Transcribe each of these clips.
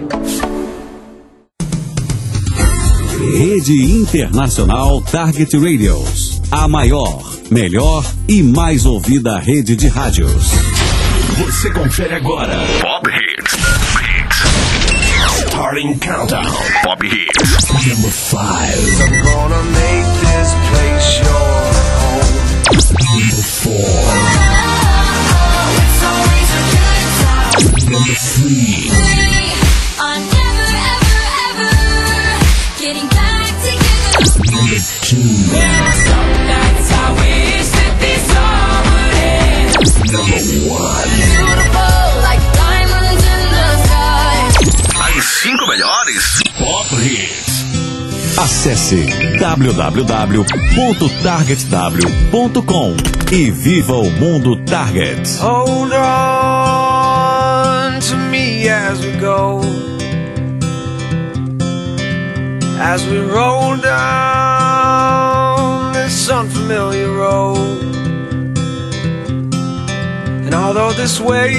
Rede Internacional Target Radios. A maior, melhor e mais ouvida rede de rádios. Você confere agora. Pop Hits. Starting Countdown. Pop Hits. Number 5. I'm gonna make this place your home. Number 4. It's always a good time. Number 3. I'm never, ever, ever getting back together. Number 2. Some nights I wish that this all would end. Number 1. Beautiful like diamonds in the sky. As 5 melhores Pop Hits. Acesse www.targetw.com e viva o mundo Target. Hold on to me as we go, as we roll down this unfamiliar road. And although this wave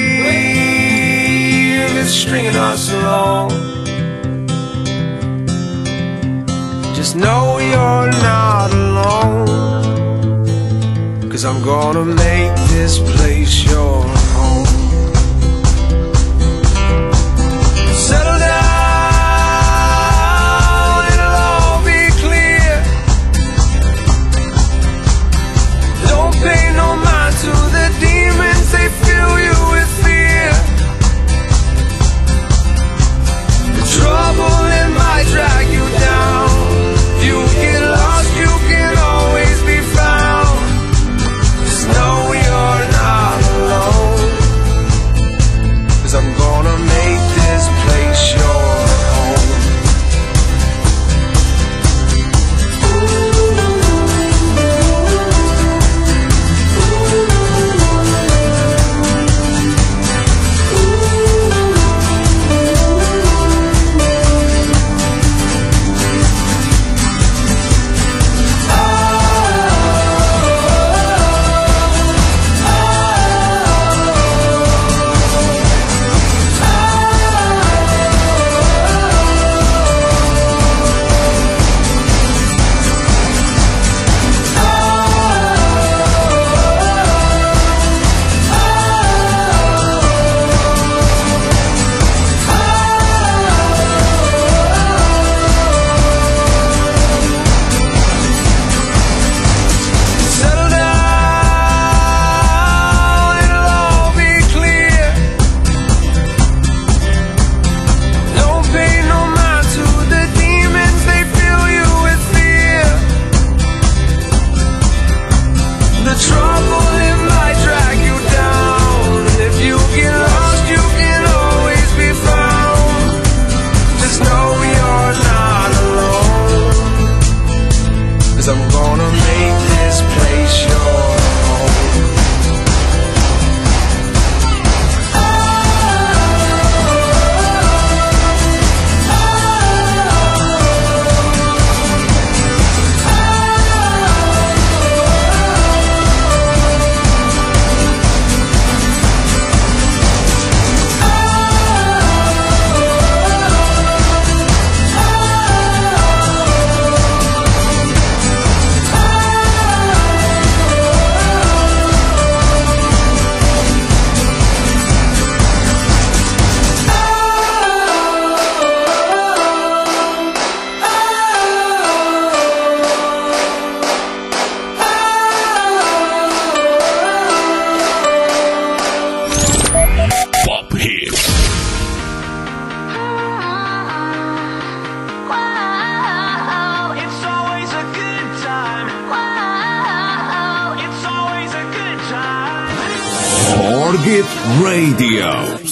is stringing us along, just know you're not alone, 'cause I'm gonna make this place your home. Settle down, it'll all be clear. Don't pay no mind to the demons, they fill you with fear. The trouble, it might drag you down. You get lost, you can always be found. Just know you're not alone, 'cause I'm gonna make this place your home. Settle down, it'll all be clear. Don't pay no mind to the demons, they fill you with fear. The trouble, it might drag you down. If you get lost, you can always be found. Just know you're not alone, 'cause I'm gonna make this place your home. Pop Hits. Wow, it's always a good time. Wow, it's always a good time. Target Radio.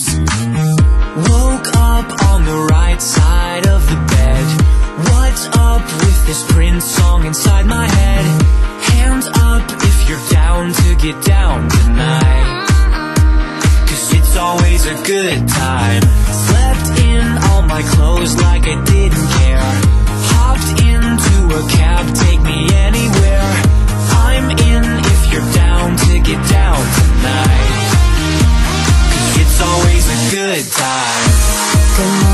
Woke up on the right side of the bed. What's up with this Prince song inside my head? Hands up if you're down to get down tonight, 'cause it's always a good time. Slept in all my clothes like I didn't care. Hopped into a cab, take me anywhere. I'm in if you're down to get down tonight, 'cause it's always a good time.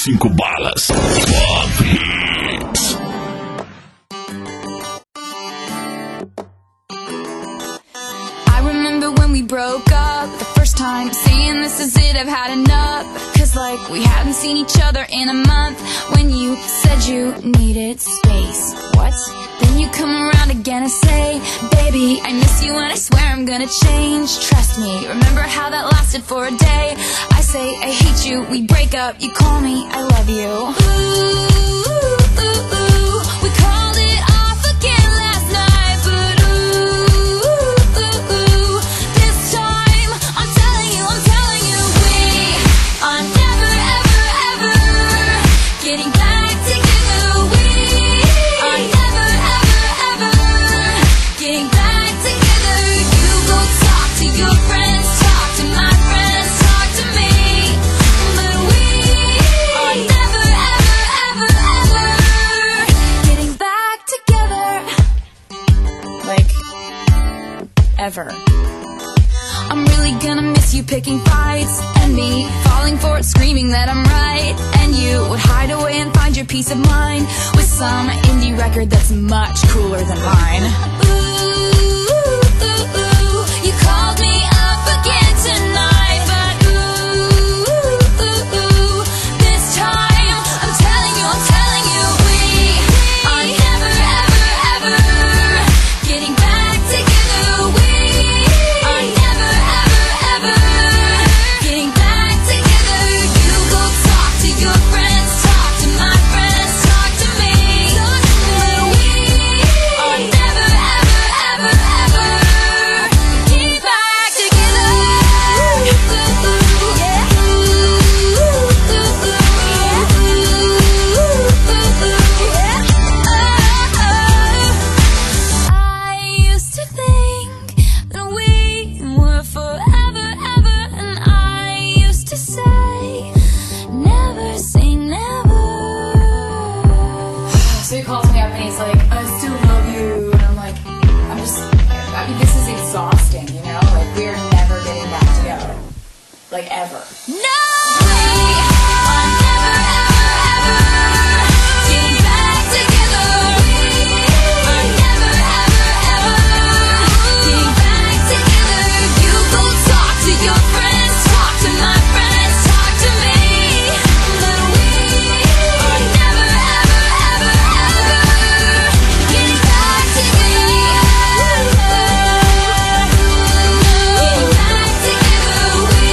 5 balas. Pop Hits. I remember when we broke up the first time, saying this is it, I've had enough. Cause like we hadn't seen each other in a month. When you said you needed space. What? Then you come around again and say, baby, I miss you and I swear I'm gonna change. Trust me, remember how that lasted for a day. I say I hate you, we break up, you call me, I love you. Ooh, ooh, ooh, ooh. We called it off again last night, but ooh, ooh, ooh. This time, I'm telling you, we are never, ever, ever getting back together. We are never, ever, ever getting back together. You go talk to your friends, talk to my friends, talk to me, but we are never, ever, ever, ever getting back together. Like, ever. I'm really gonna miss you picking fights, and me falling for it, screaming that I'm right. And you would hide away and find your peace of mind with some indie record that's much cooler than mine. Ooh, ooh, ooh. You called me up again tonight, but ooh, ooh, ooh. This time, I'm telling you, we are never, ever, ever getting back together. We are never, ever, ever getting back together. You go talk to your friends, talk to my friends, talk to me, but we are never, ever, ever, ever getting back together. I used to think that we were forever, ever, and I used to say, never say never. So he calls me up and he's like, I still love you, and I'm like, I mean, this is exhausting, you know? Like, we're never getting back together. Like, ever. No! We are never, ever, ever getting back together. We are never, ever, ever getting back together. You go talk to your friends, talk to my friends, talk to me, but we are never, ever, ever, ever getting back together. Getting back together. We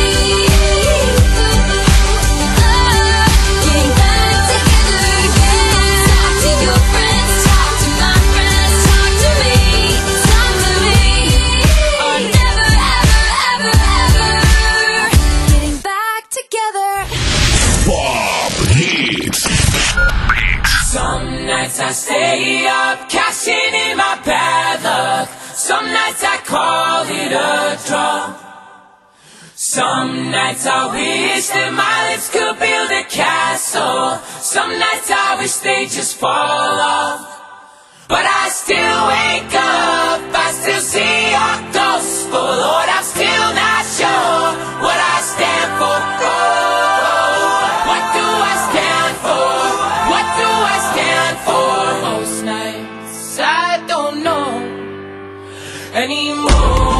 getting back together. Talk to your friends, talk to my friends, talk to me, talk to me. Are never, ever, ever, ever getting back together. Pop Hits. Some nights I stay up, cashing in my bad luck. Some nights I call it a draw. Some nights I wish that my lips could build a castle. Some nights I wish they just fall off. But I still wake up, I still see your gospel. Lord, I'm still not sure what I stand for. Oh, what do I stand for? What do I stand for? Most nights I don't know anymore.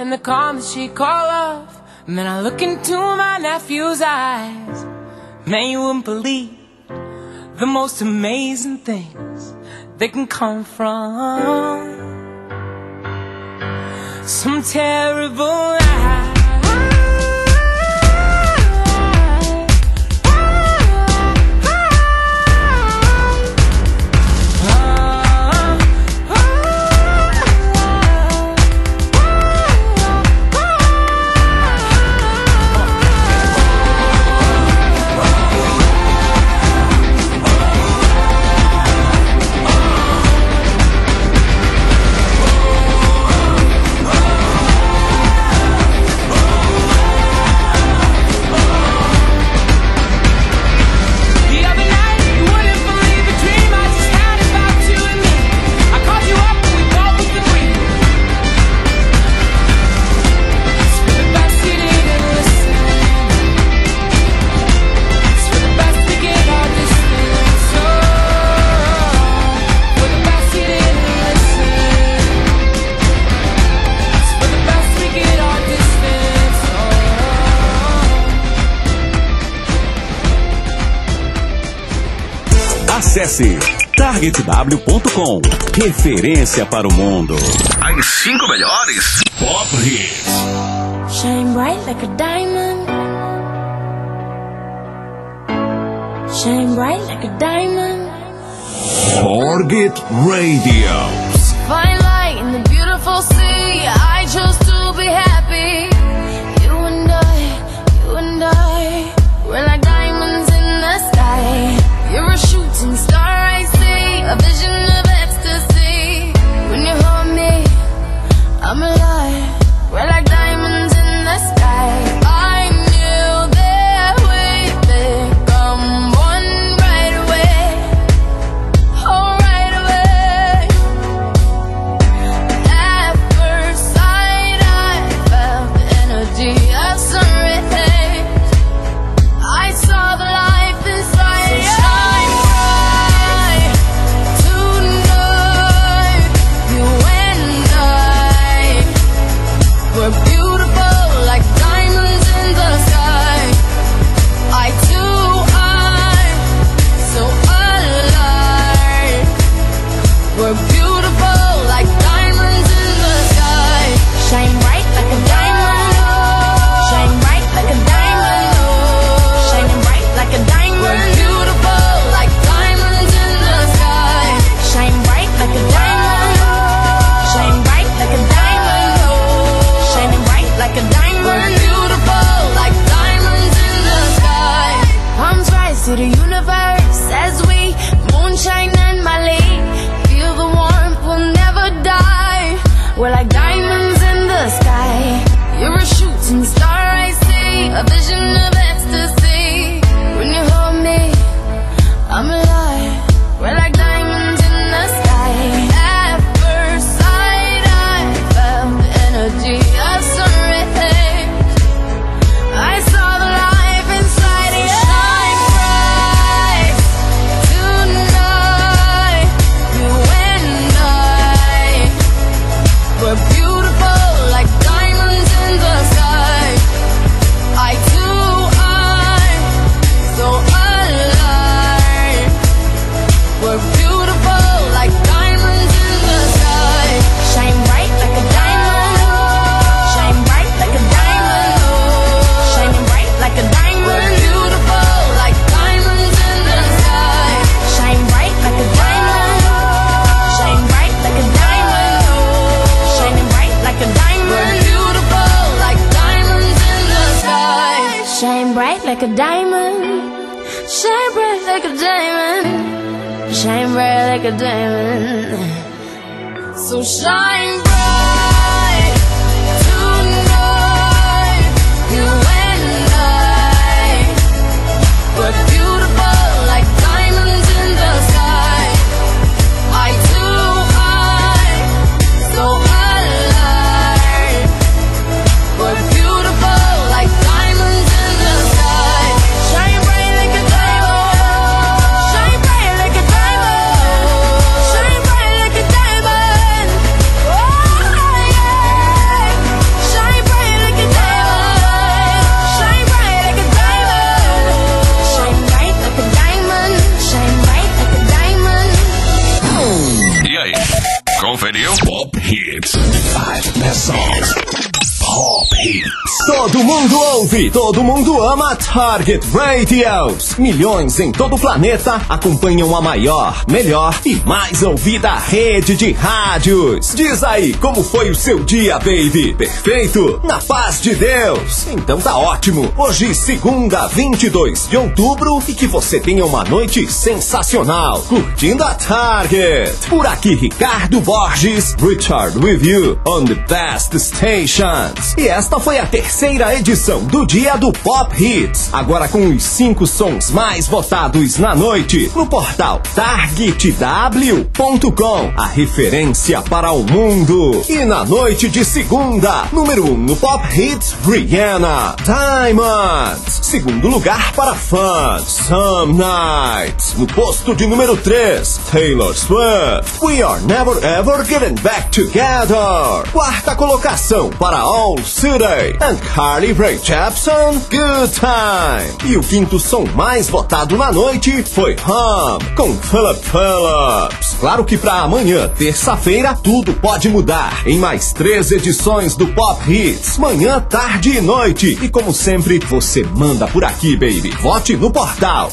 and the calm that she call off. And then I look into my nephew's eyes. Man, you wouldn't believe the most amazing things that can come from some terrible lie. Acesse targetw.com. Referência para o mundo. As 5 melhores Pop Hits. Shine bright like a diamond. Shine bright like a diamond. Target Radio. Fine light in the beautiful sea. I chose to be happy. You and I, we're like diamonds in the sky. You're a shooting star, I see, a vision of ecstasy. When you hold me, I'm alive. We're like diamonds in the sky. I knew that we'd become one right away. Oh, right away. At first sight, I felt the energy of sun rays. I saw the life inside you. We're beautiful like diamonds in the sky. I too, I'm so alive. We're beautiful like diamonds in the sky. Shine bright like a diamond. Shine bright like a diamond. Shining bright like a diamond. We're beautiful like diamonds in the sky. Shine bright like a diamond. Shine bright like a diamond. Like a diamond. We're beautiful like diamonds in the sky. Palms rise to the universe as we moonshine and Mali. Feel the warmth, we'll never die. We're like diamonds in the sky. You're a shooting star, I see, a vision of ecstasy. When you hold me, I'm alive. We're like diamonds in the sky. At first sight, I felt the energy of sun. I saw the life inside you. Shine bright tonight. You and I, we're beautiful like diamonds in the sky. I too, I'm so alive. We're beautiful like diamonds in the sky. Shine bright like a diamond. Shine bright like a diamond. Shining bright like a diamond. We're beautiful like diamonds in the sky. Shine bright like a diamond. Shine bright like a diamond. Shining bright like a diamond. We're beautiful like diamonds in the sky. Shine bright like a diamond. Shine bright like a diamond. Shine bright like a diamond. So shine bright tonight. You and I, we're beautiful like diamonds in the sky. I too, I'm so alive. We're beautiful like diamonds in the sky. Shine bright like a diamond. Shine bright like a diamond. Shine bright like a diamond. Oh. Hits. Todo mundo ouve, todo mundo ama Target Radios. Milhões em todo o planeta acompanham a maior, melhor e mais ouvida rede de rádios. Diz aí, como foi o seu dia, baby? Perfeito? Na paz de Deus? Então tá ótimo. Hoje, segunda, 22 de outubro, e que você tenha uma noite sensacional, curtindo a Target. Por aqui, Ricardo Borges, Richard with you on the best stations. E esta foi a terceira edição do Dia do Pop Hits. Agora com os 5 sons mais votados na noite no portal targetw.com, a referência para o mundo. E na noite de segunda, número 1 no Pop Hits, Rihanna, Diamonds. Segundo lugar para fãs, Some Nights. No posto de número 3, Taylor Swift, We Are Never Ever Getting Back Together. Quarta colocação para All City and Carly Rae Jepsen, Good Time. E o quinto som mais votado na noite foi Hum, com Philip Phillips. Claro que para amanhã, terça-feira, tudo pode mudar em mais 3 edições do Pop Hits, manhã, tarde e noite. E como sempre, você manda por aqui, baby. Vote no portal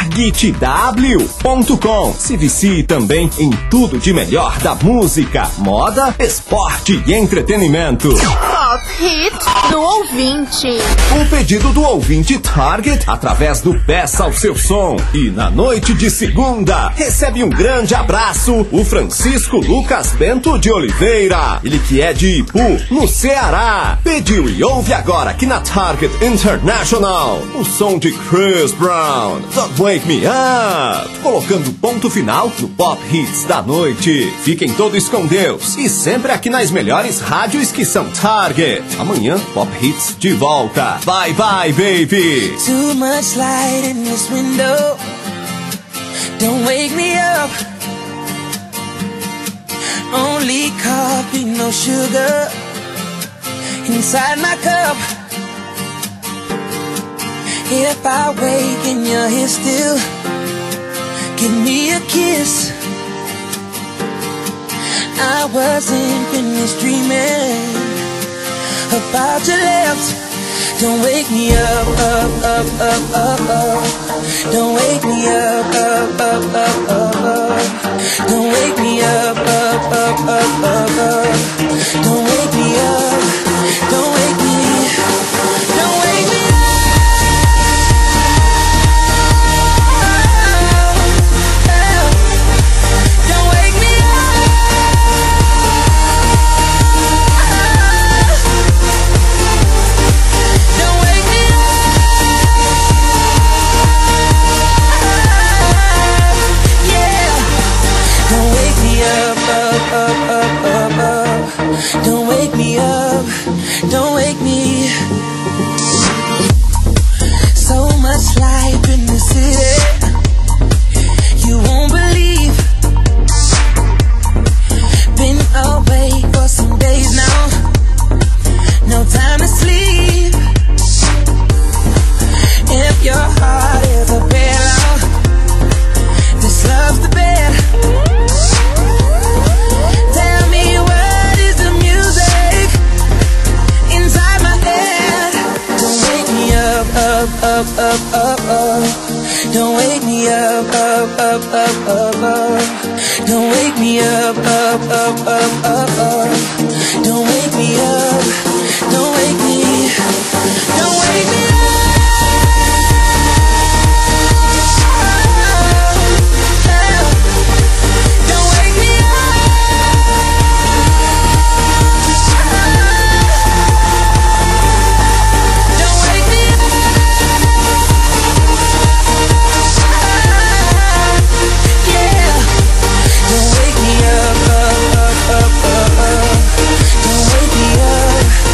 targetw.com. Se vicie também em tudo de melhor da música, moda, esporte e entretenimento. Pop Hits do ouvinte. O pedido do ouvinte Target através do Peça ao Seu Som. E na noite de segunda, recebe um grande abraço o Francisco Lucas Bento de Oliveira. Ele que é de Ipu, no Ceará. Pediu e ouve agora aqui na Target International o som de Chris Brown, Don't Wake Me Up, colocando ponto final no Pop Hits da noite. Fiquem todos com Deus e sempre aqui nas melhores rádios que são Target. Amanhã, Pop Hits de volta. Bye bye, baby. Too much light in this window. Don't wake me up. Only coffee, no sugar inside my cup. If I wake and you're here still, give me a kiss. I wasn't finished dreaming about your lips. Don't wake me up, up, up, up, up, up. Don't wake me up, up, up, up, up, up. Don't wake me up, up, up, up, up, up. Don't wake me up, don't wake me, don't wake me up. Don't wake me up, don't wake me. So much life in the city, you won't believe. Been away for some days now, no time to sleep. If your heart is a pillow, this love's the bed. Tell me what is the music inside my head. Don't wake me up, up, up, up, up, up. Don't wake me up, up, up, up, up, up. Don't wake me up, up, up, up, up, up. Don't wake me up, don't wake me, don't wake me up. Don't wake me up.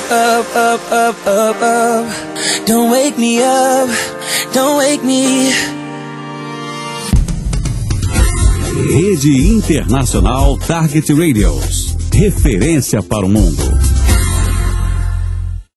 up, up, up, up, up. Don't wake me up, don't wake me. Rede Internacional Target Radios. Referência para o mundo.